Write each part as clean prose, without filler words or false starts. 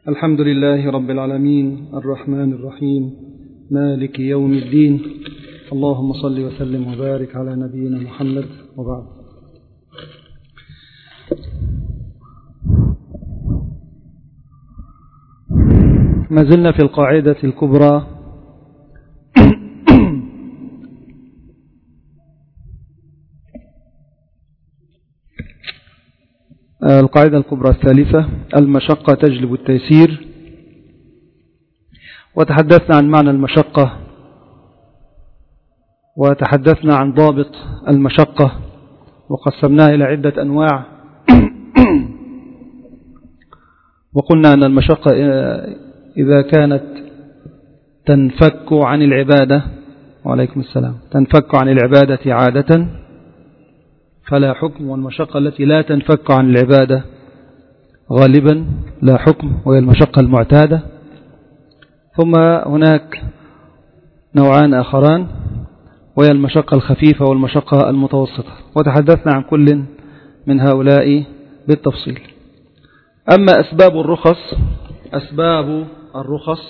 الحمد لله رب العالمين الرحمن الرحيم مالك يوم الدين. اللهم صل وسلم وبارك على نبينا محمد وبعد. ما زلنا في القاعدة الكبرى القاعدة الكبرى الثالثة: المشقة تجلب التيسير. وتحدثنا عن معنى المشقة، وتحدثنا عن ضابط المشقة، وقسمناها إلى عدة أنواع. وقلنا أن المشقة إذا كانت تنفك عن العبادة، وعليكم السلام، تنفك عن العبادة عادة فلا حكم، والمشقة التي لا تنفك عن العبادة غالبا لا حكم، وهي المشقة المعتادة. ثم هناك نوعان آخران، وهي المشقة الخفيفة والمشقة المتوسطة، وتحدثنا عن كل من هؤلاء بالتفصيل. أما أسباب الرخص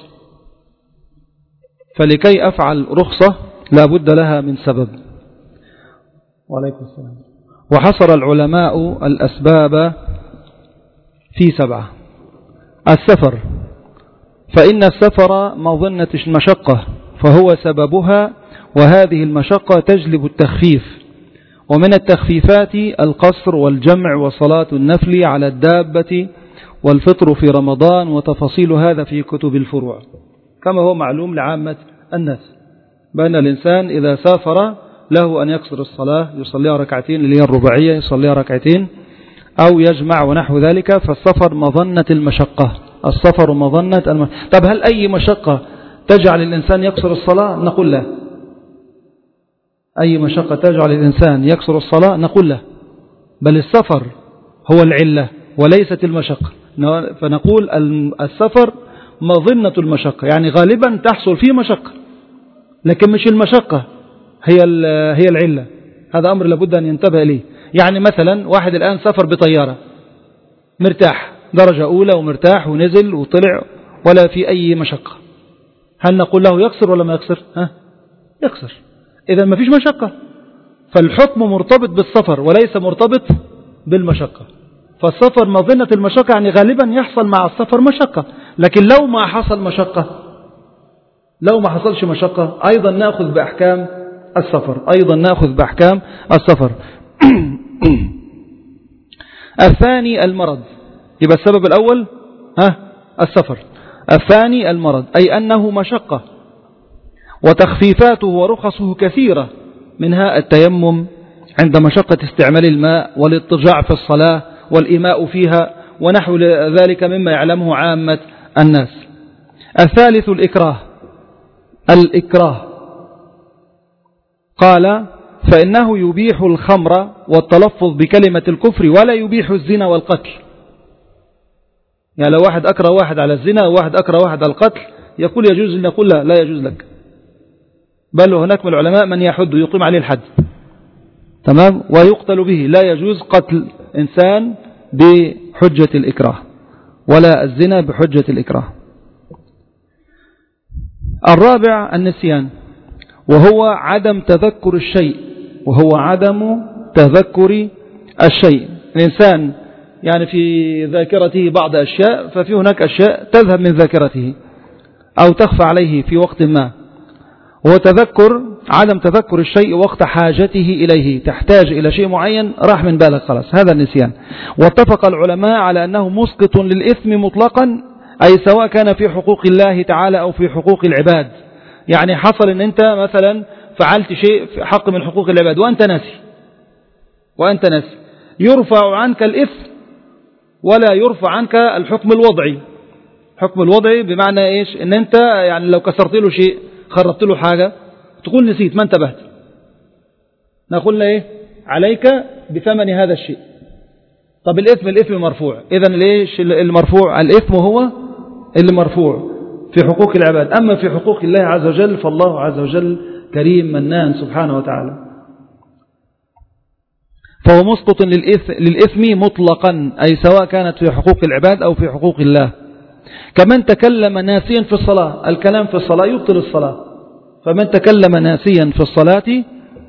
فلكي أفعل رخصة لا بد لها من سبب. وعليكم السلام. وحصر العلماء الأسباب في 7. السفر، فإن السفر مظنة المشقة فهو سببها، وهذه المشقة تجلب التخفيف، ومن التخفيفات القصر والجمع وصلاة النفل على الدابة والفطر في رمضان، وتفاصيل هذا في كتب الفروع، كما هو معلوم لعامة الناس بأن الإنسان إذا سافر له أن يقصر الصلاة، يصليها ركعتين اللي هي الرباعية، يصليها ركعتين أو يجمع ونحو ذلك. فالسفر مظنة المشقة، السفر مظنة طب هل أي مشقة تجعل الإنسان يقصر الصلاة؟ نقول لا. أي مشقة تجعل الإنسان يقصر الصلاة؟ نقول لا، بل السفر هو العلة وليست المشقة. فنقول السفر مظنة المشقة، يعني غالبا تحصل فيه مشقة، لكن مش المشقة هي العلة. هذا أمر لابد أن ينتبه إليه. يعني مثلا واحد الآن سافر بطيارة مرتاح، درجة أولى ومرتاح ونزل وطلع ولا في أي مشقة، هل نقول له يقصر ولا ما يقصر؟ يقصر. إذا ما فيش مشقة، فالحكم مرتبط بالسفر وليس مرتبط بالمشقة. فالسفر مظنة المشقة، يعني غالبا يحصل مع السفر مشقة، لكن لو ما حصل مشقة، لو ما حصلش مشقة أيضا نأخذ بأحكام السفر. الثاني المرض، يبقى السبب الأول السفر، الثاني المرض، أي أنه مشقة، وتخفيفاته ورخصه كثيرة، منها التيمم عند مشقة استعمال الماء، والاضطجاع في الصلاة، والإيماء فيها، ونحو ذلك مما يعلمه عامة الناس. الثالث الإكراه قال: فإنه يبيح الخمر والتلفظ بكلمة الكفر، ولا يبيح الزنا والقتل. يعني لو واحد أكره واحد على الزنا وواحد أكره واحد على القتل، يقول يجوز، أن يقول لا يجوز لك، بل هناك من العلماء من يحد يقيم عليه الحد، تمام، ويقتل به. لا يجوز قتل إنسان بحجة الإكراه، ولا الزنا بحجة الإكراه. الرابع النسيان، وهو عدم تذكر الشيء. الإنسان يعني في ذاكرته بعض أشياء، ففي هناك أشياء تذهب من ذاكرته أو تخفى عليه في وقت ما، هو عدم تذكر الشيء وقت حاجته إليه، تحتاج إلى شيء معين راح من بالك خلاص، هذا النسيان. واتفق العلماء على أنه مسقط للإثم مطلقا، أي سواء كان في حقوق الله تعالى أو في حقوق العباد. يعني حصل أن أنت مثلا فعلت شيء في حق من حقوق العباد وأنت ناسي، يرفع عنك الإثم ولا يرفع عنك الحكم الوضعي. حكم الوضعي بمعنى إيش؟ أن أنت يعني لو كسرت له شيء، خربت له حاجة، تقول نسيت ما انتبهت، نقول له إيه؟ عليك بثمن هذا الشيء. طب الإثم مرفوع، إذن ليش المرفوع؟ الإثم هو اللي مرفوع في حقوق العباد. أما في حقوق الله عز وجل فالله عز وجل كريم منان سبحانه وتعالى، فهو مسقط للإثم مطلقا، أي سواء كانت في حقوق العباد أو في حقوق الله. كمن تكلم ناسيا في الصلاة، الكلام في الصلاة يبطل الصلاة، فمن تكلم ناسيا في الصلاة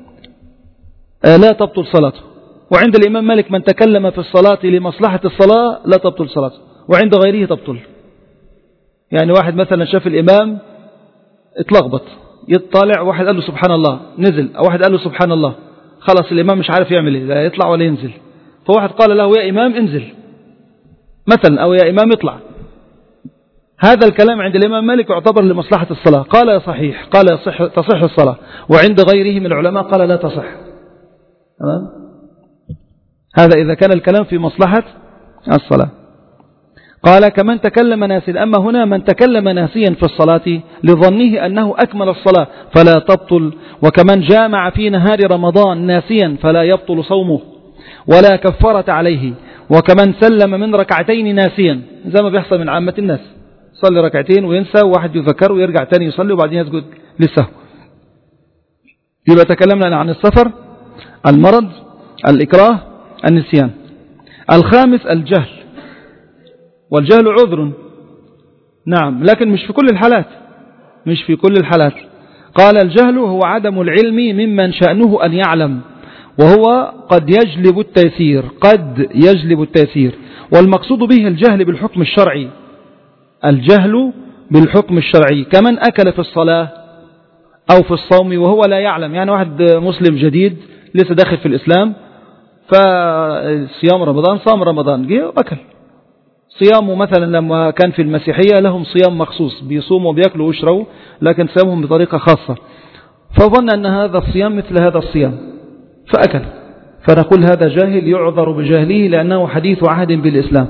لا تبطل صلاته. وعند الإمام مالك من تكلم في الصلاة لمصلحة الصلاة لا تبطل صلاته، وعند غيره تبطل. يعني واحد مثلا شاف الإمام اتلخبط، يطالع واحد قال له سبحان الله نزل، أو واحد قال له سبحان الله، خلاص الإمام مش عارف يعمل ايه، لا يطلع ولا ينزل، فواحد قال له يا إمام انزل مثلا، أو يا إمام اطلع. هذا الكلام عند الإمام مالك يعتبر لمصلحة الصلاة، قال صحيح، قال تصح الصلاة، وعند غيره من العلماء قال لا تصح. تمام؟ هذا إذا كان الكلام في مصلحة الصلاة. قال كمن تكلم ناسيا، أما هنا من تكلم ناسيا في الصلاة لظنه أنه أكمل الصلاة فلا تبطل، وكمن جامع في نهار رمضان ناسيا فلا يبطل صومه ولا كفارة عليه، وكمن سلم من ركعتين ناسيا، زي ما بيحصل من عامة الناس، صلي ركعتين وينسى، وواحد يذكر ويرجع تاني يصلي وبعدين يسجد للسهو. يبقى تكلمنا عن السفر، المرض، الإكراه، النسيان. الخامس الجهل، والجهل عذر، نعم، لكن مش في كل الحالات، مش في كل الحالات. قال الجهل هو عدم العلم ممن شأنه أن يعلم، وهو قد يجلب التيسير، قد يجلب التيسير، والمقصود به الجهل بالحكم الشرعي، الجهل بالحكم الشرعي، كمن أكل في الصلاة أو في الصوم وهو لا يعلم. يعني واحد مسلم جديد لسه داخل في الإسلام، فصيام رمضان، صام رمضان، جه وأكل. صيامه مثلا لما كان في المسيحية لهم صيام مخصوص، بيصوموا وبيأكلوا ويشربوا، لكن صيامهم بطريقة خاصة، فظن أن هذا الصيام مثل هذا الصيام فأكل، فنقول هذا جاهل يعذر بجهله لأنه حديث عهد بالإسلام.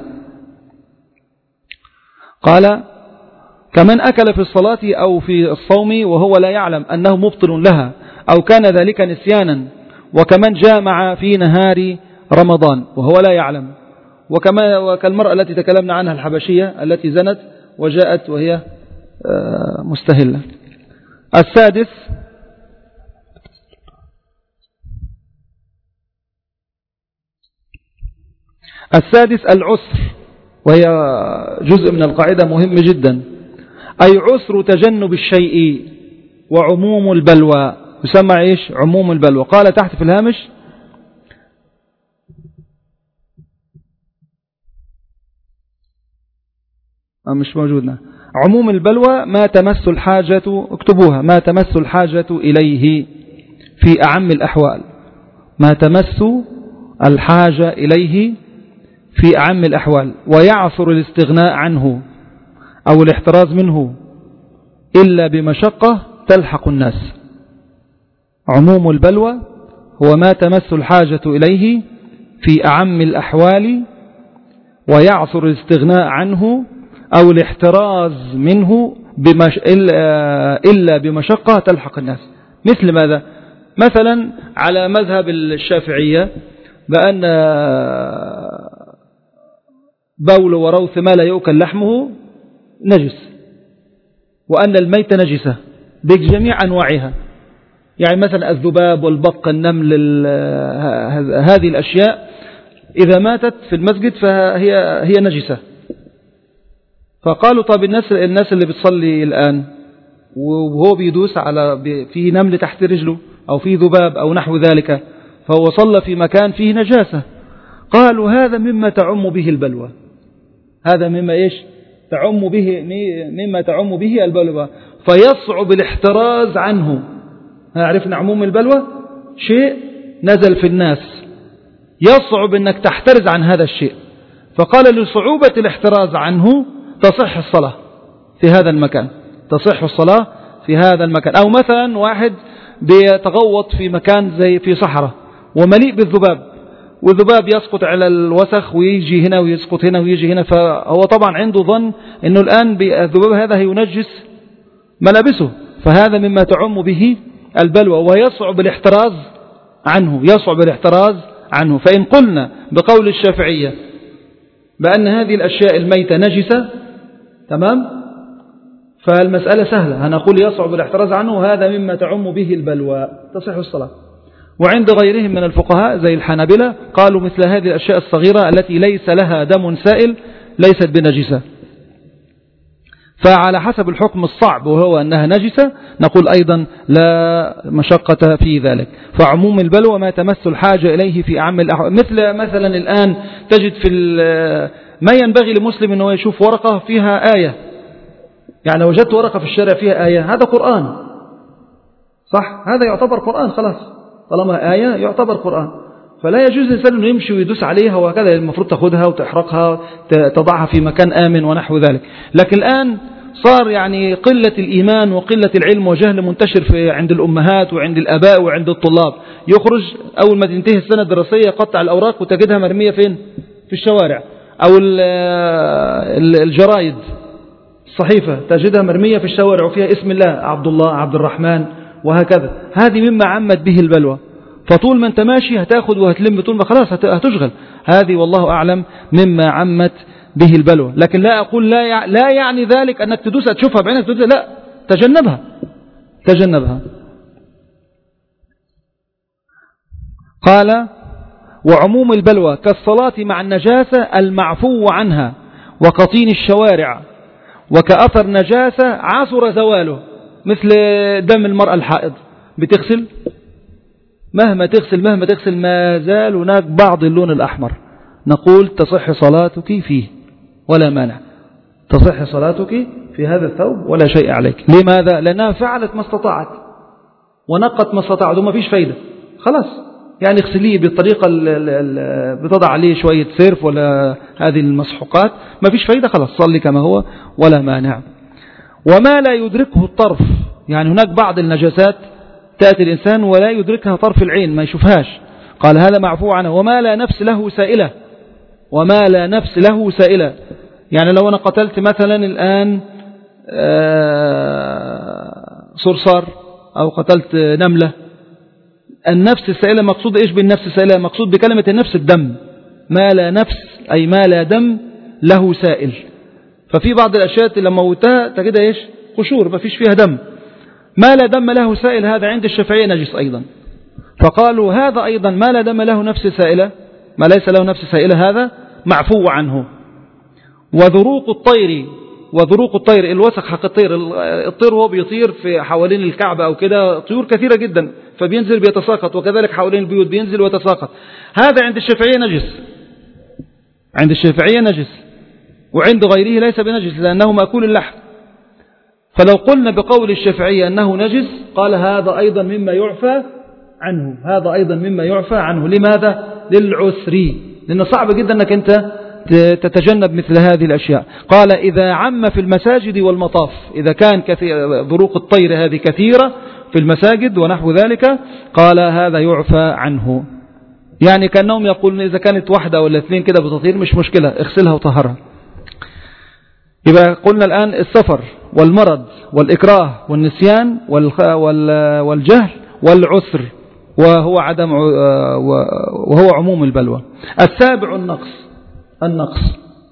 قال كمن أكل في الصلاة أو في الصوم وهو لا يعلم أنه مبطل لها، أو كان ذلك نسيانا، وكمن جامع في نهار رمضان وهو لا يعلم، وكالمرأة التي تكلمنا عنها الحبشية التي زنت وجاءت وهي مستهلة. السادس العسر، وهي جزء من القاعدة مهم جدا، أي عسر تجنب الشيء وعموم البلوى، يسمى إيش؟ عموم البلوى. قال تحت في الهامش مش موجودنا، عموم البلوى ما تمس الحاجة، اكتبوها، ما تمس الحاجة إليه في أعم الأحوال، ما تمس الحاجة إليه في أعم الأحوال، ويعثر الاستغناء عنه أو الاحتراز منه إلا بمشقة تلحق الناس. عموم البلوى هو ما تمس الحاجة إليه في أعم الأحوال، ويعثر الاستغناء عنه أو الاحتراز منه إلا بمشقة تلحق الناس. مثل ماذا؟ مثلا على مذهب الشافعية بأن بول وروث ما لا يؤكل لحمه نجس، وأن الميت نجسة بجميع أنواعها، يعني مثلا الذباب والبق النمل هذه الأشياء إذا ماتت في المسجد فهي نجسة. فقالوا طب الناس اللي بتصلي الآن وهو بيدوس على في نمل تحت رجله أو في ذباب أو نحو ذلك، فهو صلى في مكان فيه نجاسة، قالوا هذا مما تعم به البلوى، هذا مما إيش؟ مما تعم به البلوى، فيصعب الاحتراز عنه. عرفنا عموم البلوى شيء نزل في الناس، يصعب أنك تحترز عن هذا الشيء، فقال لصعوبة الاحتراز عنه تصح الصلاة في هذا المكان، تصح الصلاة في هذا المكان. أو مثلا واحد بيتغوط في مكان زي في صحراء ومليء بالذباب، والذباب يسقط على الوسخ ويجي هنا ويسقط هنا ويجي هنا، فهو طبعا عنده ظن أنه الآن الذباب هذا هينجس ملابسه، فهذا مما تعم به البلوى ويصعب الاحتراز عنه، يصعب الاحتراز عنه. فإن قلنا بقول الشافعية بأن هذه الأشياء الميتة نجسة، تمام، فالمسألة سهلة، هنقول يصعب الاحتراز عنه وهذا مما تعم به البلوى، تصح الصلاة. وعند غيرهم من الفقهاء زي الحنابلة قالوا مثل هذه الأشياء الصغيرة التي ليس لها دم سائل ليست بنجسة. فعلى حسب الحكم الصعب وهو أنها نجسة نقول أيضا لا مشقة في ذلك. فعموم البلوى ما تمس الحاجة إليه في أعم الأحوال. مثلا الآن تجد في ما ينبغي لمسلم أنه يشوف ورقة فيها آية، يعني وجدت ورقة في الشارع فيها آية، هذا قرآن صح، هذا يعتبر قرآن خلاص، طالما آية يعتبر قرآن. فلا يجوز الإنسان أنه يمشي ويدوس عليها وهكذا، المفروض تأخذها وتحرقها تضعها في مكان آمن ونحو ذلك. لكن الآن صار يعني قلة الإيمان وقلة العلم وجهل منتشر عند الأمهات وعند الآباء وعند الطلاب. يخرج أول ما تنتهي السنة الدراسية يقطع الأوراق وتجدها مرمية فين؟ في الشوارع. أو الجرائد الصحيفة تجدها مرمية في الشوارع وفيها اسم الله، عبد الله، عبد الرحمن، وهكذا. هذه مما عمت به البلوى. فطول ما انت ماشي هتاخد وهتلم، طول ما خلاص هتشغل. هذه والله أعلم مما عمت به البلوى. لكن لا أقول لا يعني ذلك أنك تدوسها تشوفها بعينك تدوسها، لا، تجنبها. قال وعموم البلوى كالصلاة مع النجاسة المعفو عنها وقطين الشوارع وكأثر نجاسة عصر زواله، مثل دم المرأة الحائض، بتغسل مهما تغسل ما زال هناك بعض اللون الأحمر، نقول تصح صلاتك فيه ولا مانع، تصح صلاتك في هذا الثوب ولا شيء عليك. لماذا؟ لأنها فعلت ما استطاعت ونقت ما استطاعت وما فيش فايدة، خلاص يعني اغسليه بالطريقة بتضع عليه شوية سيرف ولا هذه المسحوقات، ما فيش فايدة، خلاص صلي كما هو ولا مانع. وما لا يدركه الطرف، يعني هناك بعض النجاسات تأتي الإنسان ولا يدركها طرف العين، ما يشوفهاش، قال هذا معفو عنه. وما لا نفس له سائلة، يعني لو أنا قتلت مثلا الآن صرصار أو قتلت نملة، النفس السائلة مقصود إيش بالنفس السائلة؟ مقصود بكلمة النفس الدم، ما لا نفس أي ما لا دم له سائل. ففي بعض الأشياء لما موتها تجدها إيش؟ قشور ما فيش فيها دم. ما لا دم له سائل هذا عند الشافعية نجس أيضا، فقالوا هذا أيضا ما لا دم له نفس سائلة، ما ليس له نفس سائلة هذا معفو عنه. وذروق الطير الوسخ حق الطير هو بيطير في حوالين الكعبة أو كده، طيور كثيرة جدا فبينزل بيتساقط، وكذلك حوالين البيوت بينزل ويتساقط، هذا عند الشافعية نجس، وعند غيره ليس بنجس لأنه مأكول اللحم. فلو قلنا بقول الشافعية أنه نجس، قال هذا أيضا مما يعفى عنه. لماذا؟ للعسر، لأنه صعب جدا أنك أنت تتجنب مثل هذه الأشياء. قال إذا عم في المساجد والمطاف، إذا كان ذروق الطير هذه كثيرة في المساجد ونحو ذلك، قال هذا يعفى عنه. يعني كأنهم يقولون إذا كانت واحدة ولا اثنين كده بتطير مش مشكلة، اغسلها وطهرها. يبقى قلنا الآن السفر والمرض والإكراه والنسيان والجهل والعسر، وهو عموم البلوى. السابع النقص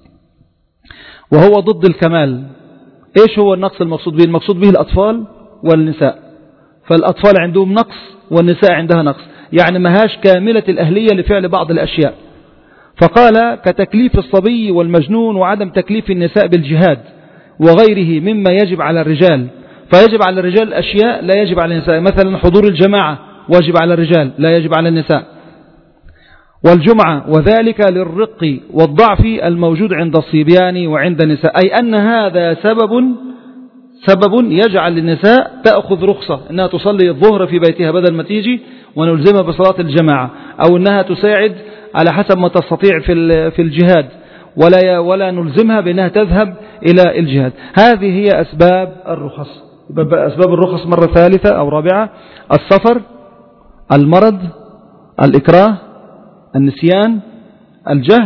وهو ضد الكمال. ايش هو النقص المقصود به؟ المقصود به الأطفال والنساء، فالأطفال عندهم نقص والنساء عندها نقص، يعني ماهاش كاملة الأهلية لفعل بعض الأشياء. فقال كتكليف الصبي والمجنون، وعدم تكليف النساء بالجهاد وغيره مما يجب على الرجال. فيجب على الرجال أشياء لا يجب على النساء، مثلا حضور الجماعة واجب على الرجال لا يجب على النساء، والجمعة، وذلك للرق والضعف الموجود عند الصبيان وعند النساء، أي أن هذا سبب يجعل النساء تأخذ رخصة أنها تصلي الظهر في بيتها بدل ما تيجي ونلزمها بصلاة الجماعة، أو أنها تساعد على حسب ما تستطيع في الجهاد، ولا نلزمها بأنها تذهب إلى الجهاد. هذه هي أسباب الرخص. أسباب الرخص مرة ثالثة أو رابعة: السفر، المرض، الإكراه، النسيان، الجهل،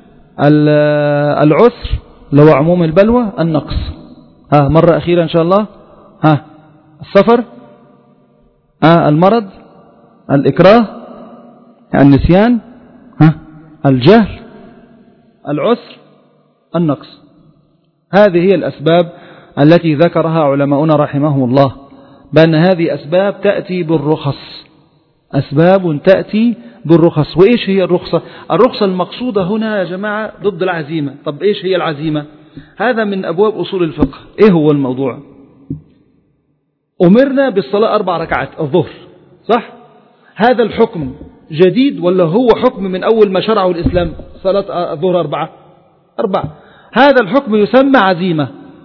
العسر لو عموم البلوى، النقص. مرة أخيرة إن شاء الله. السفر، المرض، الإكراه، النسيان، الجهل، العسر، النقص. هذه هي الأسباب التي ذكرها علماؤنا رحمهم الله، بأن هذه أسباب تأتي بالرخص، أسباب تأتي بالرخص. وإيش هي الرخصة؟ الرخصة المقصودة هنا يا جماعة ضد العزيمة. طب إيش هي العزيمة؟ هذا من أبواب أصول الفقه. إيه هو الموضوع؟ أمرنا بالصلاة 4 ركعات الظهر، صح؟ هذا الحكم جديد ولا هو حكم من أول ما شرعه الإسلام؟ صلاة الظهر 4. هذا الحكم يسمى عزيمة.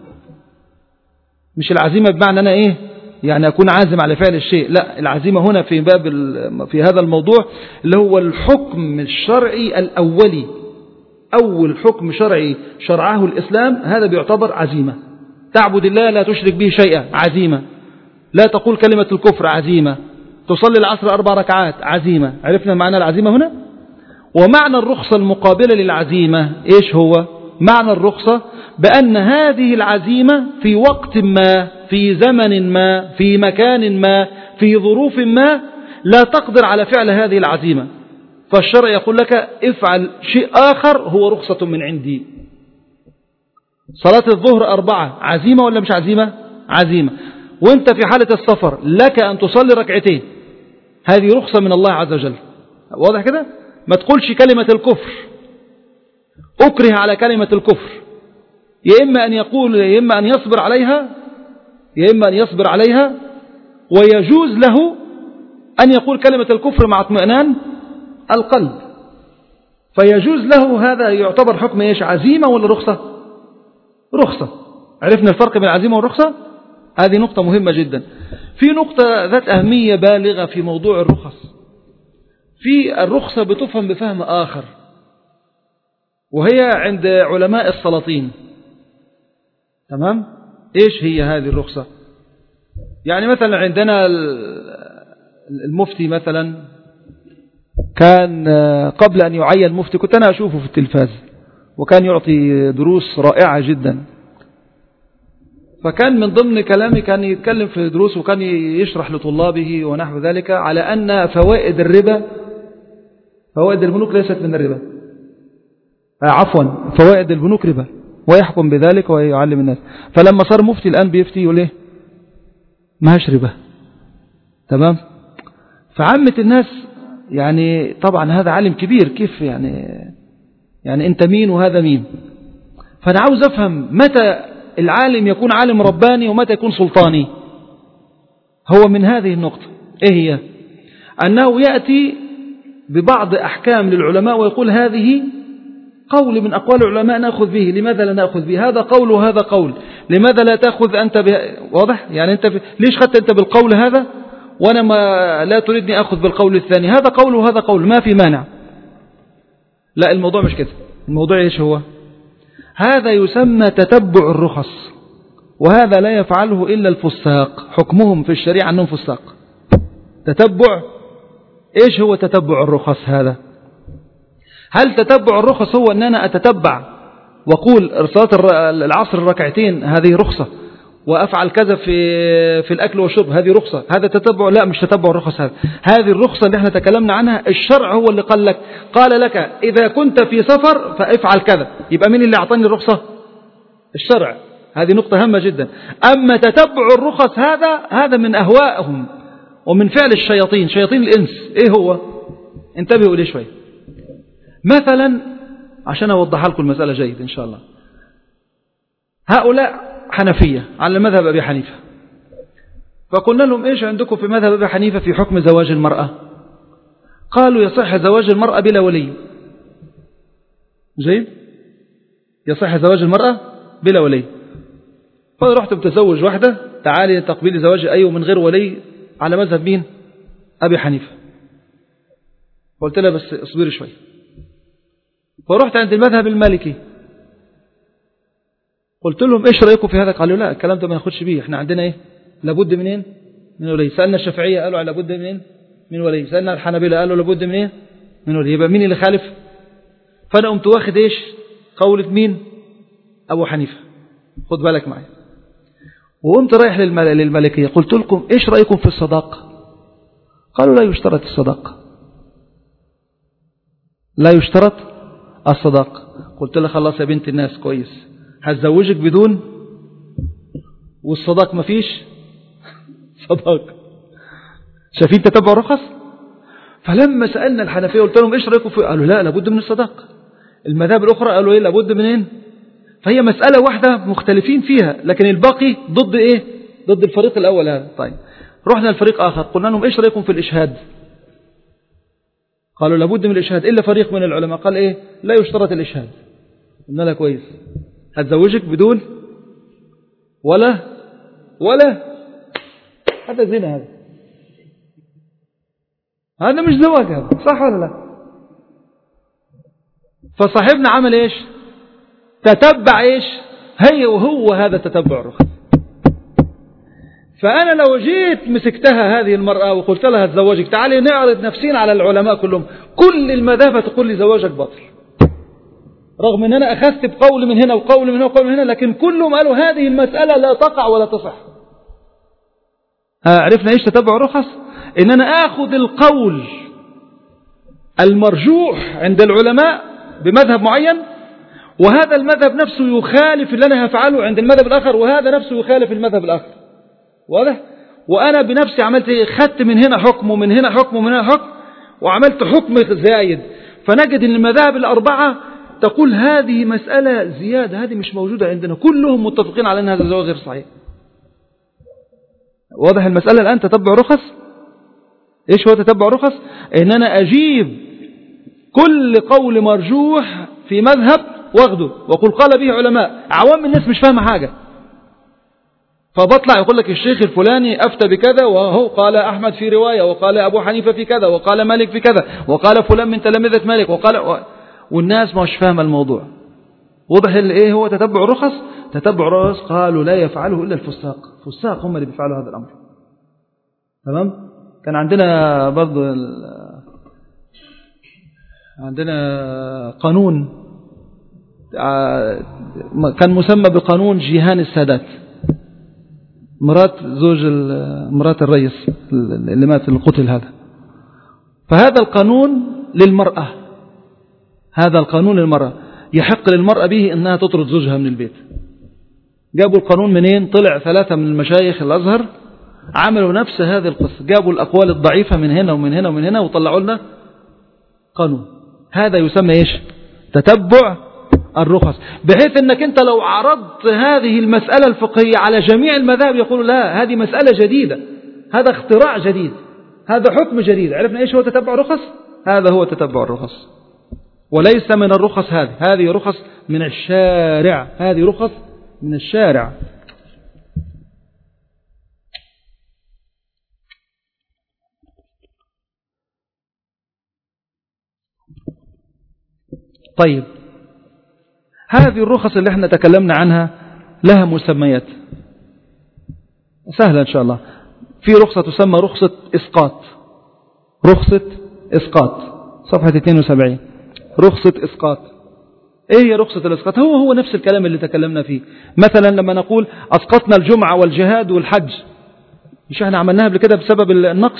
مش العزيمة بمعنى أنا إيه يعني أكون عازم على فعل الشيء، لا، العزيمة هنا في هذا الموضوع اللي هو الحكم الشرعي الأولي، أول حكم شرعي شرعه الإسلام، هذا بيعتبر عزيمة. تعبد الله لا تشرك به شيئا، عزيمة. لا تقول كلمة الكفر، عزيمة. تصلي العصر 4 ركعات، عزيمة. عرفنا معنى العزيمة هنا. ومعنى الرخصة المقابلة للعزيمة إيش هو؟ معنى الرخصة بأن هذه العزيمة في وقت ما، في زمن ما، في مكان ما، في ظروف ما، لا تقدر على فعل هذه العزيمة، فالشرع يقول لك افعل شيء آخر هو رخصة من عندي. صلاة الظهر 4 عزيمة ولا مش عزيمة؟ عزيمة. وانت في حالة السفر لك أن تصلي 2 ركعتين، هذه رخصة من الله عز وجل. واضح كده؟ ما تقولش كلمة الكفر، أكره على كلمة الكفر، يا إما أن يقول، يا إما أن يصبر عليها، يا إما أن يصبر عليها، ويجوز له أن يقول كلمة الكفر مع اطمئنان القلب، فيجوز له. هذا يعتبر حكم إيش؟ عزيمة ولا رخصة؟ رخصة. عرفنا الفرق بين العزيمة والرخصة؟ هذه نقطة مهمة جدا. في نقطة ذات أهمية بالغة في موضوع الرخص. في الرخصة بتفهم بفهم آخر، وهي عند علماء السلاطين. تمام؟ إيش هي هذه الرخصة؟ يعني مثلا عندنا المفتي مثلا، كان قبل أن يعين مفتي كنت أنا أشوفه في التلفاز، وكان يعطي دروس رائعة جدا. فكان من ضمن كلامي كان يتكلم في دروس، وكان يشرح لطلابه ونحو ذلك على أن فوائد الربا، فوائد البنوك ليست من الربا، عفوا فوائد البنوك ربا، ويحكم بذلك ويعلم الناس. فلما صار مفتي الآن بيفتي يقول إيه؟ ما هش ربا. تمام؟ فعامة الناس يعني طبعا هذا عالم كبير، كيف يعني أنت مين وهذا مين؟ فأنا عاوز أفهم متى العالم يكون عالم رباني ومتى يكون سلطاني. هو من هذه النقطة. إيه هي؟ أنه يأتي ببعض أحكام للعلماء ويقول هذه قول من أقوال العلماء نأخذ به، لماذا لا نأخذ به؟ هذا قول وهذا قول، لماذا لا تأخذ أنت به؟ واضح؟ يعني أنت ليش خدت أنت بالقول هذا وأنا ما لا تريدني أخذ بالقول الثاني؟ هذا قول وهذا قول، ما في مانع. لا، الموضوع مش كده. الموضوع إيش هو؟ هذا يسمى تتبع الرخص، وهذا لا يفعله إلا الفساق، حكمهم في الشريعة أنهم فساق. تتبع إيش هو تتبع الرخص هذا؟ هل تتبع الرخص هو أن أنا أتتبع وأقول صلاة العصر 2 ركعتين هذه رخصة، وأفعل كذا في الأكل والشرب هذه رخصة؟ هذا تتبع؟ لا، مش تتبع الرخص. هذه الرخصة اللي احنا تكلمنا عنها الشرع هو اللي قال لك إذا كنت في سفر فافعل كذا. يبقى مين اللي أعطاني الرخصة؟ الشرع. هذه نقطة هامة جدا. أما تتبع الرخص هذا من أهوائهم ومن فعل الشياطين، شياطين الإنس. إيه هو؟ انتبهوا ليه شوي. مثلا عشان أوضح لكم المسألة جيد إن شاء الله، هؤلاء حنفية على مذهب أبي حنيفة، فقلنا لهم إيش عندكم في مذهب أبي حنيفة في حكم زواج المرأة؟ قالوا يصح زواج المرأة بلا ولي. جيد، يصح زواج المرأة بلا ولي. فرحت بتزوج واحدة، تعالي تقبلي زواج أيوه من غير ولي على مذهب مين؟ أبي حنيفة. قلت لها بس اصبري شوي. فرحت عند المذهب المالكي، قلت لهم ايش رأيكم في هذا؟ قالوا لا، الكلام ده ما ناخدش بيه، احنا عندنا ايه؟ لابد منين؟ من ولي. سألنا الشافعية قالوا لابد منين؟ من ولي. سألنا الحنابلة قالوا لابد منين؟ من ولي. يبقى مين اللي خالف؟ فانا قمت واخد ايش؟ قولة مين؟ ابو حنيفة. خد بالك معي. وقمت رايح للمالكية، قلت لكم ايش رأيكم في الصداق؟ قالوا لا يشترط الصداق، لا يشترط الصداق. قلت له خلاص يا بنت الناس، كويس، هتزوجك بدون والصداق ما فيش صداق. شايفين تتبع رخص؟ فلما سألنا الحنفية قلت لهم ايش رأيكم فيه؟ قالوا لا، لابد من الصداق. المذاهب الأخرى قالوا ايه؟ لابد منين؟ فهي مسألة واحدة مختلفين فيها، لكن الباقي ضد إيه؟ ضد الفريق الأول هذا. طيب رحنا لفريق آخر قلنا لهم إيش رأيكم في الإشهاد؟ قالوا لابد من الإشهاد، إلا فريق من العلماء قال إيه؟ لا يشترط الإشهاد. قلنا لها كويس، هتزوجك بدون ولا هذا زنا، هذا مش زواج، هذا صح ولا لا؟ فصاحبنا عمل إيش؟ تتبع إيش؟ هي وهو هذا تتبع الرخص. فأنا لو جيت مسكتها هذه المرأة وقلت لها تزوجك، تعالي نعرض نفسين على العلماء كلهم، كل المذاهب تقول لي زواجك باطل، رغم أن أنا أخذت بقول من هنا وقول من هنا وقول من هنا، لكن كلهم قالوا هذه المسألة لا تقع ولا تصح. عرفنا إيش تتبع الرخص؟ إن أنا أخذ القول المرجوح عند العلماء بمذهب معين، وهذا المذهب نفسه يخالف اللي أنا هفعله عند المذهب الآخر، وهذا نفسه يخالف المذهب الآخر. واضح؟ وأنا بنفسي عملت إيه؟ خدت من هنا حكم ومن هنا حكم ومن هنا حكم، وعملت حكم زايد. فنجد أن المذاهب الأربعة تقول هذه مسألة زيادة، هذه مش موجودة عندنا، كلهم متفقين على أن هذا الزواج غير صحيح. واضح المسألة الآن؟ تتبع رخص. إيش هو تتبع رخص؟ إن أنا أجيب كل قول مرجوح في مذهب واخده وقل قال به علماء، عوام الناس مش فاهمة حاجة، فبطلع يقول لك الشيخ الفلاني أفتى بكذا، وهو قال أحمد في رواية، وقال أبو حنيفة في كذا، وقال مالك في كذا، وقال فلان من تلامذة مالك، والناس مش فاهمة الموضوع. وضح إيه هو تتبع الرخص؟ تتبع الرخص قالوا لا يفعله إلا الفساق، الفساق هم اللي بيفعلوا هذا الأمر. تمام؟ كان عندنا برضو عندنا قانون كان مسمى بقانون جيهان السادات، مرات الرئيس اللي مات القتل هذا. فهذا القانون للمرأة، هذا القانون للمرأة، يحق للمرأة به أنها تطرد زوجها من البيت. جابوا القانون منين؟ طلع 3 من المشايخ الأزهر عملوا نفس هذه القصة، جابوا الأقوال الضعيفة من هنا ومن هنا ومن هنا وطلعوا لنا قانون. هذا يسمى إيش؟ تتبع الرخص، بحيث أنك أنت لو عرضت هذه المسألة الفقهية على جميع المذاهب يقولوا لا، هذه مسألة جديدة، هذا اختراع جديد، هذا حكم جديد. عرفنا إيش هو تتبع الرخص؟ هذا هو تتبع الرخص، وليس من الرخص. هذه رخص من الشارع، هذه رخص من الشارع. طيب هذه الرخص اللي احنا تكلمنا عنها لها مسميات سهلة إن شاء الله. في رخصة تسمى رخصة إسقاط، رخصة إسقاط صفحة 72، رخصة إسقاط. إيه هي رخصة الإسقاط؟ هو نفس الكلام اللي تكلمنا فيه. مثلا لما نقول أسقطنا الجمعة والجهاد والحج، مش احنا عملناها قبل كده بسبب النقص؟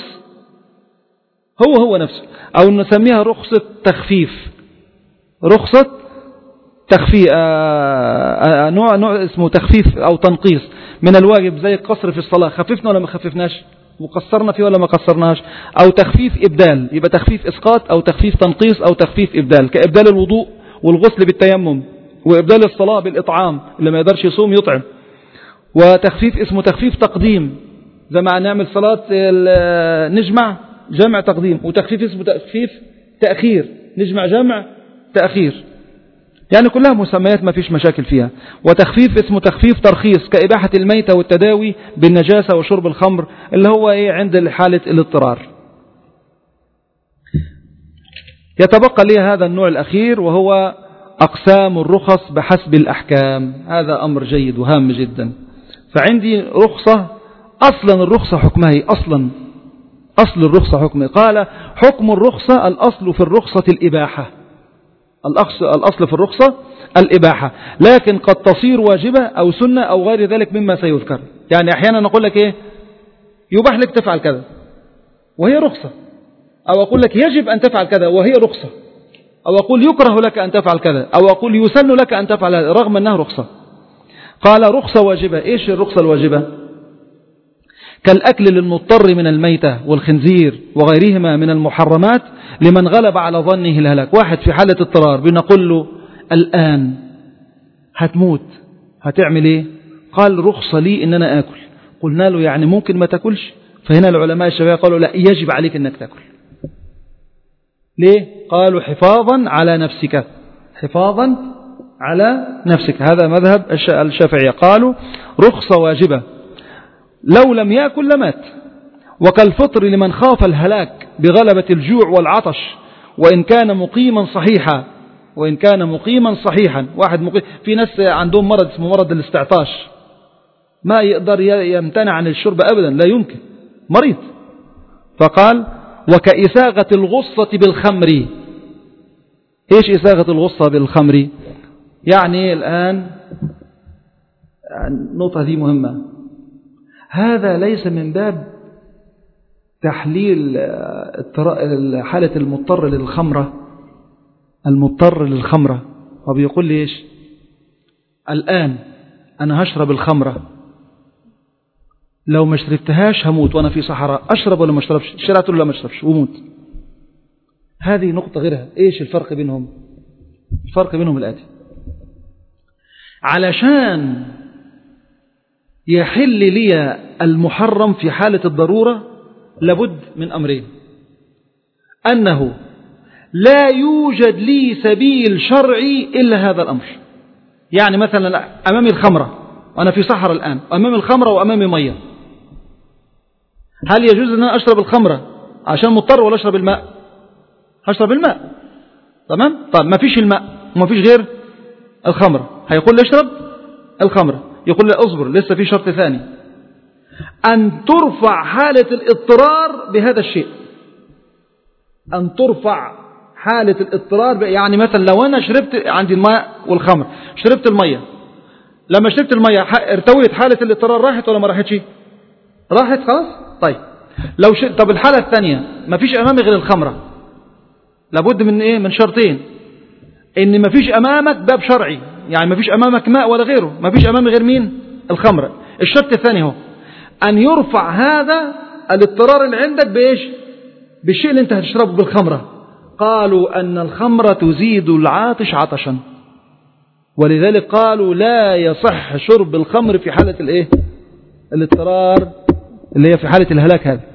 هو نفسه. أو نسميها رخصة تخفيف، رخصة تخفيف، نوع اسمه تخفيف أو تنقيص من الواجب، زي القصر في الصلاة، خففنا ولا ما خففناش، وقصرنا فيه ولا ما قصرناش. أو تخفيف إبدال، يبقى تخفيف إسقاط أو تخفيف تنقيص أو تخفيف إبدال، كإبدال الوضوء والغسل بالتيمم، وإبدال الصلاة بالإطعام، اللي ما يقدرش يصوم يطعم. وتخفيف اسمه تخفيف تقديم، زي ما نعمل صلاة نجمع جمع تقديم، وتخفيف اسمه تخفيف تأخير، نجمع جمع تأخير. يعني كلها مسميات ما فيش مشاكل فيها. وتخفيف اسمه تخفيف ترخيص، كإباحة الميتة والتداوي بالنجاسة وشرب الخمر، اللي هو عند حالة الاضطرار. يتبقى لي هذا النوع الأخير وهو أقسام الرخص بحسب الأحكام. هذا أمر جيد وهام جدا. فعندي رخصة، أصلا الرخصة حكمها أصل الرخصة حكمه. قال حكم الرخصة الأصل في الرخصة الإباحة، الأصل في الرخصة الإباحة، لكن قد تصير واجبة أو سنة أو غير ذلك مما سيذكر. يعني أحيانا نقول لك يباح لك تفعل كذا وهي رخصة، أو أقول لك يجب أن تفعل كذا وهي رخصة، أو أقول يكره لك أن تفعل كذا، أو أقول يسن لك أن تفعل هذا رغم أنها رخصة. قال رخصة واجبة. إيش الرخصة الواجبة؟ كالأكل للمضطر من الميتة والخنزير وغيرهما من المحرمات لمن غلب على ظنه الهلاك. واحد في حالة اضطرار بنقول له الآن هتموت هتعمل ايه؟ قال رخصة لي ان انا اكل. قلنا له يعني ممكن ما تاكلش؟ فهنا العلماء الشافعية قالوا لا، يجب عليك انك تاكل. ليه؟ قالوا حفاظا على نفسك، حفاظا على نفسك. هذا مذهب الشافعية، قالوا رخصة واجبة، لو لم يأكل لمات. وكالفطر لمن خاف الهلاك بغلبة الجوع والعطش وإن كان مقيما صحيحا. وإن كان مقيما صحيحا، واحد مقيم، في ناس عندهم مرض اسمه مرض الاستعطاش، ما يقدر يمتنع عن الشرب أبدا، لا يمكن، مريض. فقال وكإساغة الغصة بالخمر. إيش إساغة الغصة بالخمر؟ يعني الآن النقطة دي مهمة، هذا ليس من باب تحليل حالة المضطر للخمرة، المضطر للخمرة. وبيقول لي إيش؟ الآن أنا هشرب الخمرة، لو ما شربتهاش هموت وأنا في صحراء، أشرب ولا ما أشربش؟ شرعت ولا ما أشربش وموت. هذه نقطة غيرها. إيش الفرق بينهم؟ الفرق بينهم الآتي: علشان يحل لي المحرم في حالة الضرورة لابد من أمرين: أنه لا يوجد لي سبيل شرعي إلا هذا الأمر. يعني مثلا أمامي الخمرة وأنا في صحراء الآن، أمامي الخمرة وأمامي مية، هل يجوز أن أنا أشرب الخمرة عشان مضطر ولا أشرب الماء؟ هشرب الماء، تمام؟ طيب ما فيش الماء وما فيش غير الخمرة، هيقول لي اشرب الخمرة، يقول لي اصبر لسه في شرط ثاني: أن ترفع حالة الاضطرار بهذا الشيء. أن ترفع حالة الاضطرار يعني مثلا لو أنا شربت عندي الماء والخمر، شربت المية، لما شربت المية ارتويت، حالة الاضطرار راحت ولا ما راحتش؟ راحت خلاص. طيب لو طب الحالة الثانية ما فيش أمامي غير الخمرة، لابد من إيه؟ من شرطين: إن ما فيش أمامك باب شرعي، يعني ما فيش أمامك ماء ولا غيره، ما فيش أمامي غير مين؟ الخمرة. الشرط الثاني هو أن يرفع هذا الاضطرار اللي عندك بإيش؟ بالشيء اللي أنت هتشربه بالخمرة. قالوا أن الخمرة تزيد العاطش عطشا، ولذلك قالوا لا يصح شرب الخمر في حالة الإيه؟ الاضطرار، اللي هي في حالة الهلاك هذا.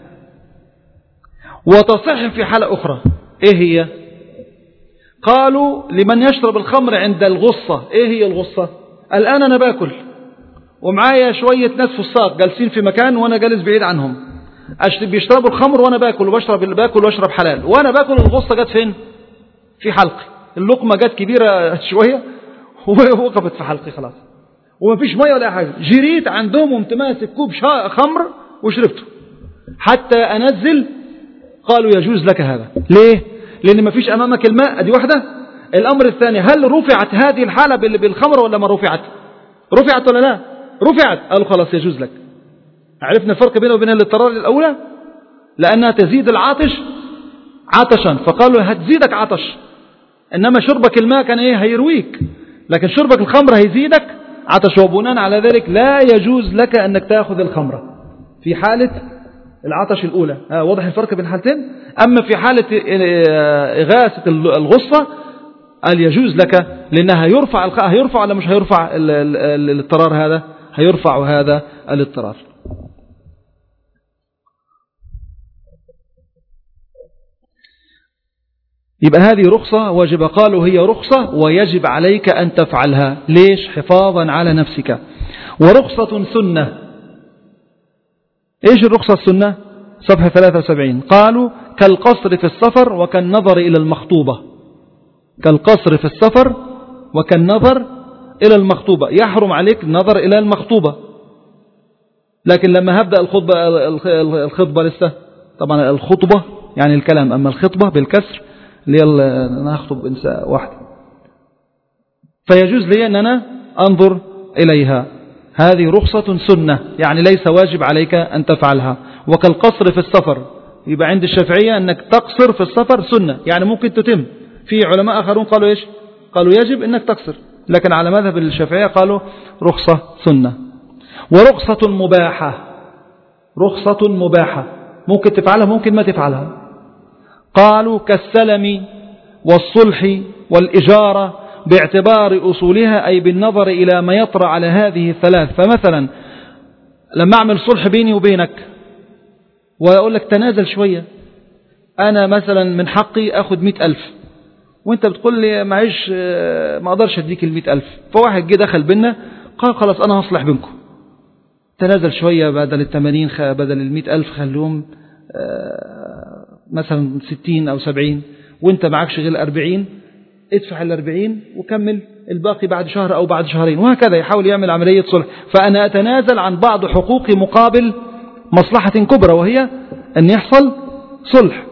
وتصح في حالة أخرى، إيه هي؟ قالوا لمن يشرب الخمر عند الغصة. إيه هي الغصة؟ الآن أنا باكل ومعايا شوية ناس في الساق جالسين في مكان وأنا جالس بعيد عنهم، بيشربوا الخمر وأنا باكل باكل واشرب حلال، وأنا باكل الغصة جت فين؟ في حلقي، اللقمة جت كبيرة شوية ووقفت في حلقي خلاص، وما فيش مية ولا حاجة، جريت عندهم ومتماسك كوب خمر وشربته حتى أنزل. قالوا يجوز لك هذا. ليه؟ لأن ما فيش أمامك الماء، أدي واحدة. الأمر الثاني: هل رفعت هذه الحالة بالخمر ولا ما رفعت؟ رفعت ولا لا؟ رفعت. قالوا خلاص يجوز لك. عرفنا الفرق بينه وبين الاضطرار الأولى، لأنها تزيد العاطش عطشا، فقالوا هتزيدك عطش، إنما شربك الماء كان إيه؟ هيرويك، لكن شربك الخمر هيزيدك عطش، وبناء على ذلك لا يجوز لك أنك تأخذ الخمرة في حالة العطش الأولى. واضح الفرق بين الحالتين؟ أما في حالة إغاثة الغصة قال يجوز لك، لأنها هيرفع ولا مش هيرفع الاضطرار هذا؟ هيرفع هذا الاضطرار. يبقى هذه رخصة واجبة. قالوا هي رخصة ويجب عليك أن تفعلها. ليش؟ حفاظا على نفسك. ورخصة سنة. إيش الرخصة السنة؟ صفحة 73. قالوا كالقصر في السفر وكالنظر إلى المخطوبة. كالقصر في السفر وكالنظر إلى المخطوبة. يحرم عليك النظر إلى المخطوبة، لكن لما هبدأ الخطبة لسه، طبعا الخطبة يعني الكلام، أما الخطبة بالكسر اللي أنا أخطب إنساء واحدة، فيجوز لي أن أنا أنظر إليها. هذه رخصة سنة، يعني ليس واجب عليك أن تفعلها. وكالقصر في السفر، يبقى عند الشافعية أنك تقصر في السفر سنة، يعني ممكن تتم. في علماء آخرون قالوا إيش؟ قالوا يجب أنك تقصر، لكن على مذهب الشافعية قالوا رخصة سنة. ورخصة مباحة. رخصة مباحة ممكن تفعلها ممكن ما تفعلها. قالوا كالسلم والصلح والإجارة باعتبار أصولها، أي بالنظر إلى ما يطرأ على هذه الثلاث. فمثلا لما أعمل صلح بيني وبينك وأقول لك تنازل شوية، أنا مثلا من حقي أخذ 100,000 وانت بتقول لي معيش ما أقدرش أديك 100,000، فواحد جه دخل بينا قال خلاص أنا هصلح بينكم، تنازل شوية، بدل 80 بدل 100,000 خلوهم مثلا 60 أو 70، وانت معكش غير 40، ادفع 40 وكمل الباقي بعد شهر أو بعد شهرين، وهكذا يحاول يعمل عملية صلح. فأنا أتنازل عن بعض حقوقي مقابل مصلحة كبرى، وهي أن يحصل صلح.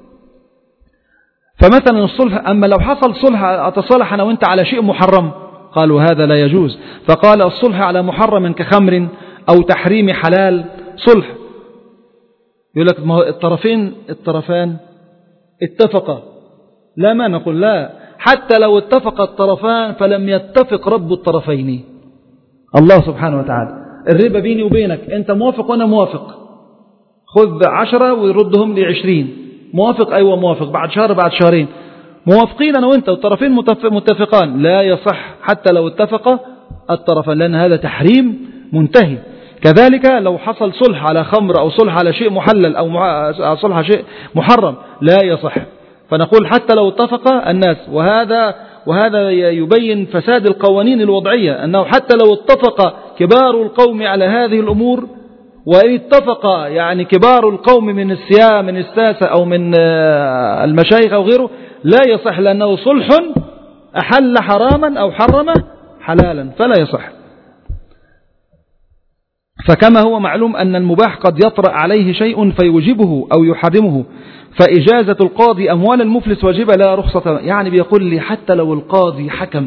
فمثلا الصلح، أما لو حصل صلح أتصالح أنا وانت على شيء محرم، قالوا هذا لا يجوز. فقال الصلح على محرم كخمر أو تحريم حلال صلح. يقول لك ما هو الطرفان اتفقا، لا ما نقول لا، حتى لو اتفق الطرفان فلم يتفق رب الطرفين الله سبحانه وتعالى. الربا بيني وبينك، انت موافق وانا موافق، خذ 10 ويردهم لي 20، موافق أيوة موافق، بعد شهر بعد شهرين موافقين أنا وانت والطرفين متفقان، لا يصح حتى لو اتفق الطرفان، لأن هذا تحريم منتهي. كذلك لو حصل صلح على خمر أو صلح على شيء محلل أو صلح على شيء محرم لا يصح. فنقول حتى لو اتفق الناس، وهذا يبين فساد القوانين الوضعية، أنه حتى لو اتفق كبار القوم على هذه الأمور، وإن اتفق يعني كبار القوم من الساسة أو من المشايخ أو غيره، لا يصح، لأنه صلح أحل حراما أو حرم حلالا، فلا يصح. فكما هو معلوم أن المباح قد يطرأ عليه شيء فيوجبه أو يحرمه، فإجازة القاضي أموال المفلس واجبة لا رخصة. يعني بيقول لي حتى لو القاضي حكم،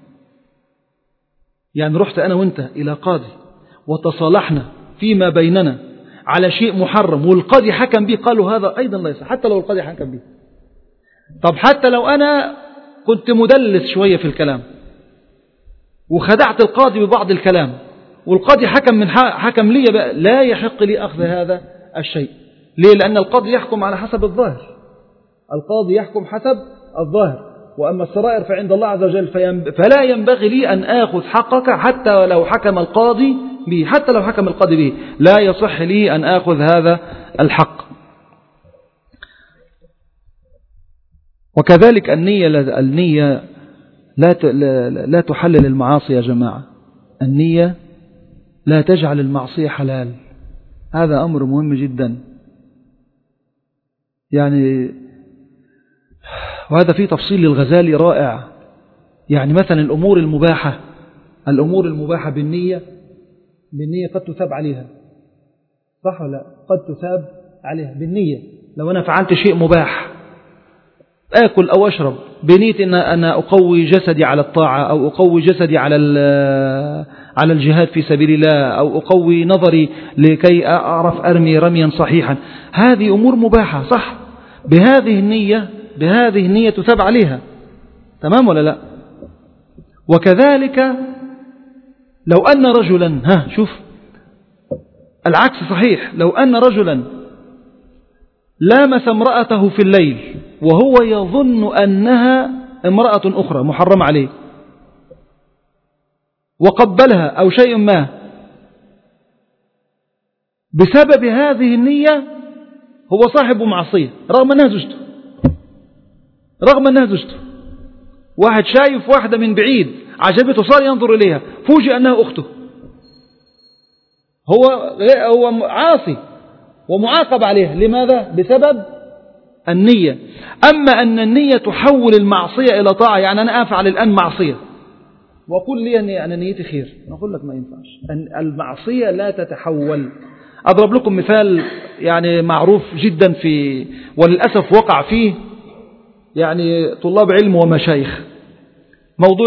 يعني رحت أنا وانت إلى قاضي وتصالحنا فيما بيننا على شيء محرم والقاضي حكم به، قالوا هذا أيضا لا يصح حتى لو القاضي حكم به. طب حتى لو أنا كنت مدلس شوية في الكلام وخدعت القاضي ببعض الكلام والقاضي حكم لي بقى، لا يحق لي أخذ هذا الشيء. ليه؟ لأن القاضي يحكم على حسب الظاهر، القاضي يحكم حسب الظاهر، وأما السرائر فعند الله عز وجل، فلا ينبغي لي أن آخذ حقك حتى لو حكم القاضي به، حتى لو حكم القاضي به لا يصح لي أن آخذ هذا الحق. وكذلك النية لا تحلل المعاصي يا جماعة، النية لا تجعل المعصية حلال، هذا أمر مهم جدا. يعني وهذا فيه تفصيل للغزالي رائع. يعني مثلا الأمور المباحة بالنية قد تثاب عليها، صح ولا لا؟ قد تثاب عليها بالنية. لو أنا فعلت شيء مباح، آكل أو أشرب بنية أن أنا أقوي جسدي على الطاعة، أو أقوي جسدي على الجهاد في سبيل الله، أو أقوي نظري لكي أعرف أرمي رميا صحيحا، هذه أمور مباحة صح، بهذه النية تثاب عليها، تمام ولا لا؟ وكذلك لو أن رجلا، شوف العكس صحيح، لو أن رجلا لامس امرأته في الليل وهو يظن أنها امرأة أخرى محرم عليه، وقبلها أو شيء ما، بسبب هذه النية هو صاحب معصية رغم أنها زوجته. واحد شايف واحدة من بعيد عجبته، صار ينظر إليها، فوجئ أنها أخته، هو عاصي ومعاقب عليها. لماذا؟ بسبب النية. أما أن النية تحول المعصية إلى طاعة، يعني أنا أفعل الآن معصية وأقول لي أني أنا نيتي خير، نقول لك ما ينفعش، المعصية لا تتحول. أضرب لكم مثال يعني معروف جدا وللأسف وقع فيه يعني طلاب علم ومشايخ. موضوع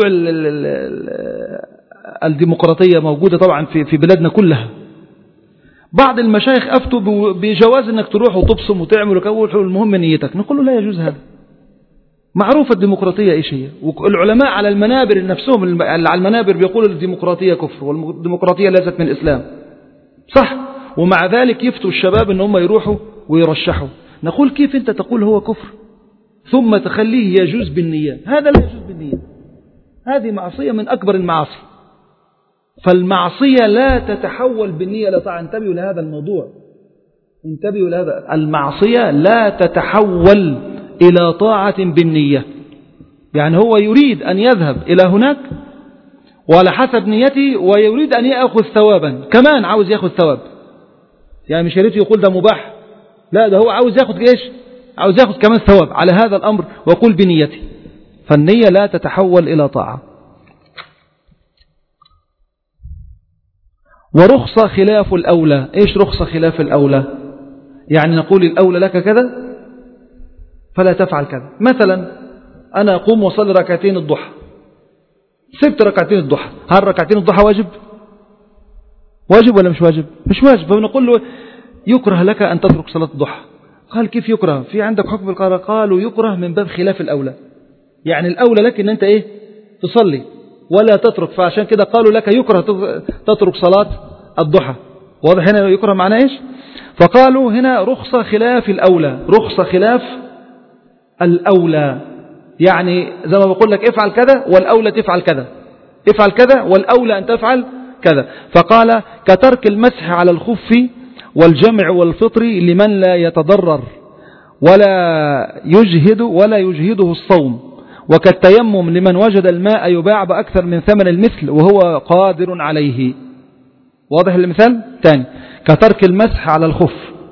الديمقراطية موجودة طبعا في بلادنا كلها. بعض المشايخ أفتوا بجواز أنك تروح وتبصم وتعمل وكوح، المهم نيتك. نقول له لا يجوز هذا. معروفة الديمقراطية إيش هي، والعلماء على المنابر نفسهم اللي على المنابر بيقولوا الديمقراطية كفر والديمقراطية ليست من الإسلام، صح؟ ومع ذلك يفتوا الشباب أن هم يروحوا ويرشحوا. نقول كيف أنت تقول هو كفر ثم تخليه يجوز بالنية؟ هذا لا يجوز بالنية. هذه معصية من أكبر المعاصي. فالمعصية لا تتحول بالنية إلى طاعة. انتبهوا لهذا الموضوع، انتبهوا لهذا. المعصية لا تتحول إلى طاعة بالنية. يعني هو يريد أن يذهب إلى هناك وعلى حسب نيته، ويريد أن يأخذ ثوابا كمان، عاوز يأخذ ثواب. يعني مش يريد يقول ده مباح، لا، ده هو عاوز يأخذ إيش؟ عاوز يأخذ كمان ثواب على هذا الأمر، ويقول بنيته. فالنية لا تتحول إلى طاعة. ورخصة خلاف الأولى. إيش رخصة خلاف الأولى؟ يعني نقول الأولى لك كذا فلا تفعل كذا. مثلا أنا أقوم وصلي ركعتين الضحى، سبت ركعتين الضحى، هل ركعتين الضحى واجب؟ واجب ولا مش واجب؟ مش واجب. فبنقول له يكره لك أن تترك صلاة الضحى. قال كيف يكره؟ في عندك حكم القرار. قالوا يكره من باب خلاف الأولى. يعني الأولى لك أن أنت إيه؟ تصلي ولا تترك، فعشان كده قالوا لك يكره تترك صلاة الضحى. واضح هنا يكره معناه إيش؟ فقالوا هنا رخصة خلاف الأولى، رخصة خلاف الأولى. يعني زي ما بقول لك افعل كذا والأولى تفعل كذا، افعل كذا والأولى أن تفعل كذا. فقال كترك المسح على الخف والجمع والفطر لمن لا يتضرر ولا يجهده الصوم، وكالتيمم لمن وجد الماء يباع بأكثر من ثمن المثل وهو قادر عليه. واضح المثال؟ تاني، كترك المسح على الخف.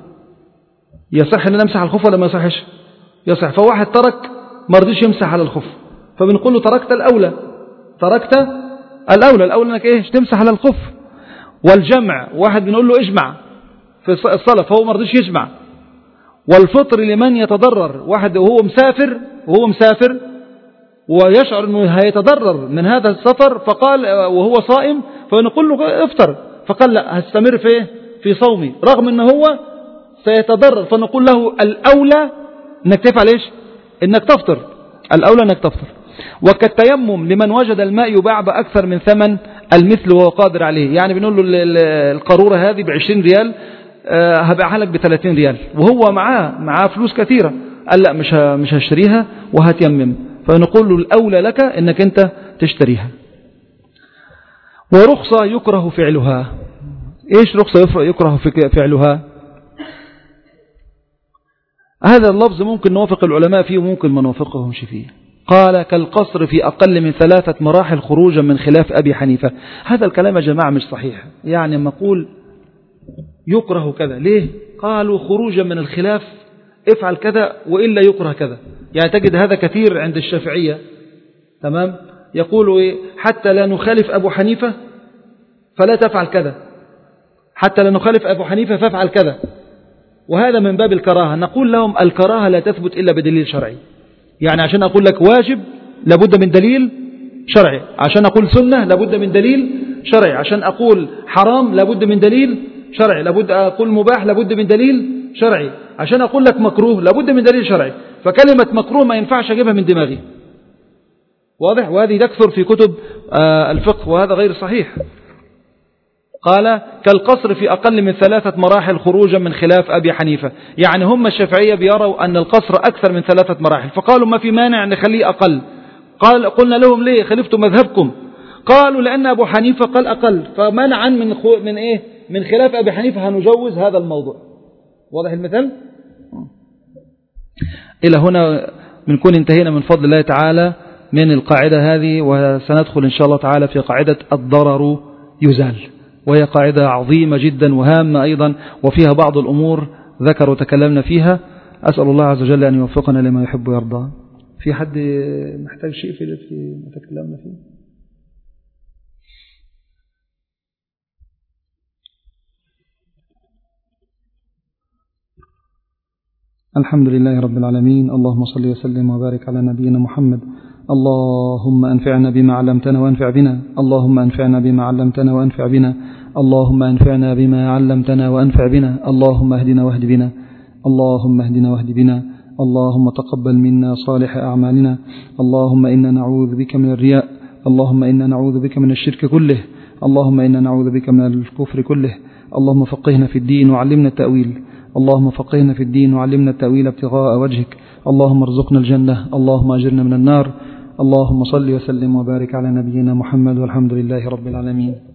يصح أن نمسح على الخف ولا ما يصحش؟ يصح. فواحد ترك ما رضيش يمسح على الخف، فبنقول له تركت الأولى، تركت الأولى أنك إيش؟ تمسح على الخف. والجمع، واحد بنقول له اجمع في الصلاة فهو ما رضيش يجمع. والفطر لمن يتضرر، واحد وهو مسافر ويشعر أنه هيتضرر من هذا السفر، فقال وهو صائم، فنقول له افطر، فقال لا هستمر في صومي رغم أنه هو سيتضرر، فنقول له الأولى أنك تفعل إيش؟ أنك تفطر، الأولى أنك تفطر. وكالتيمم لمن وجد الماء يباع بأكثر من ثمن المثل وهو قادر عليه. يعني بنقول له القارورة هذه ب20 ريال، هبيعها لك ب30 ريال، وهو معاه فلوس كثيرة، قال لا مش هشتريها وهتيمم، فنقول له الأولى لك أنك أنت تشتريها. ورخصة يكره فعلها. إيش رخصة يكره فعلها؟ هذا اللفظ ممكن نوافق العلماء فيه وممكن ما نوافقهمش فيه. قال كالقصر في أقل من 3 مراحل خروجا من خلاف أبي حنيفة. هذا الكلام يا جماعة مش صحيح. يعني ما أقول يكره كذا، ليه؟ قالوا خروجا من الخلاف افعل كذا وإلا يكره كذا. يعني تجد هذا كثير عند الشافعية، تمام؟ يقولوا حتى لا نخالف أبو حنيفة فلا تفعل كذا، حتى لا نخالف أبو حنيفة فافعل كذا، وهذا من باب الكراهة. نقول لهم الكراهة لا تثبت إلا بدليل شرعي. يعني عشان أقول لك واجب لابد من دليل شرعي، عشان أقول سنة لابد من دليل شرعي، عشان أقول حرام لابد من دليل شرعي، لابد أقول مباح لابد من دليل شرعي، عشان أقول لك مكروه لابد من دليل شرعي. فكلمة مكروه ما ينفعش أجيبها من دماغي. واضح؟ وهذه تكثر في كتب الفقه وهذا غير صحيح. قال كالقصر في أقل من 3 مراحل خروجا من خلاف أبي حنيفة. يعني هم الشافعية بيروا أن القصر أكثر من 3 مراحل، فقالوا ما في مانع نخليه أقل. قلنا لهم ليه خلفتم مذهبكم؟ قالوا لأن أبو حنيفة قال أقل، فمنعا من خلاف أبي حنيفة هنجوز هذا الموضوع. واضح المثال؟ إلى هنا بنكون انتهينا من فضل الله تعالى من القاعدة هذه، وسندخل إن شاء الله تعالى في قاعدة الضرر يزال، وهي قاعدة عظيمة جدا وهامة أيضا، وفيها بعض الأمور ذكر وتكلمنا فيها. أسأل الله عز وجل أن يوفقنا لما يحب ويرضى. في حد محتاج شيء في ما تكلمنا فيه؟ الحمد لله رب العالمين. اللهم صل وسلم وبارك على نبينا محمد. اللهم أنفعنا بما علمتنا وانفع بنا، اللهم أنفعنا بما علمتنا وانفع بنا، اللهم أنفعنا بما علمتنا وانفع بنا، اللهم اهدنا واهد بنا، اللهم اهدنا واهد بنا، اللهم تقبل منا صالح أعمالنا، اللهم إنا نعوذ بك من الرياء، اللهم إنا نعوذ بك من الشرك كله، اللهم إنا نعوذ بك من الكفر كله، اللهم فقهنا في الدين وعلمنا التأويل، اللهم فقهنا في الدين وعلمنا التأويل ابتغاء وجهك، اللهم ارزقنا الجنة، اللهم أجرنا من النار، اللهم صل وسلم وبارك على نبينا محمد والحمد لله رب العالمين.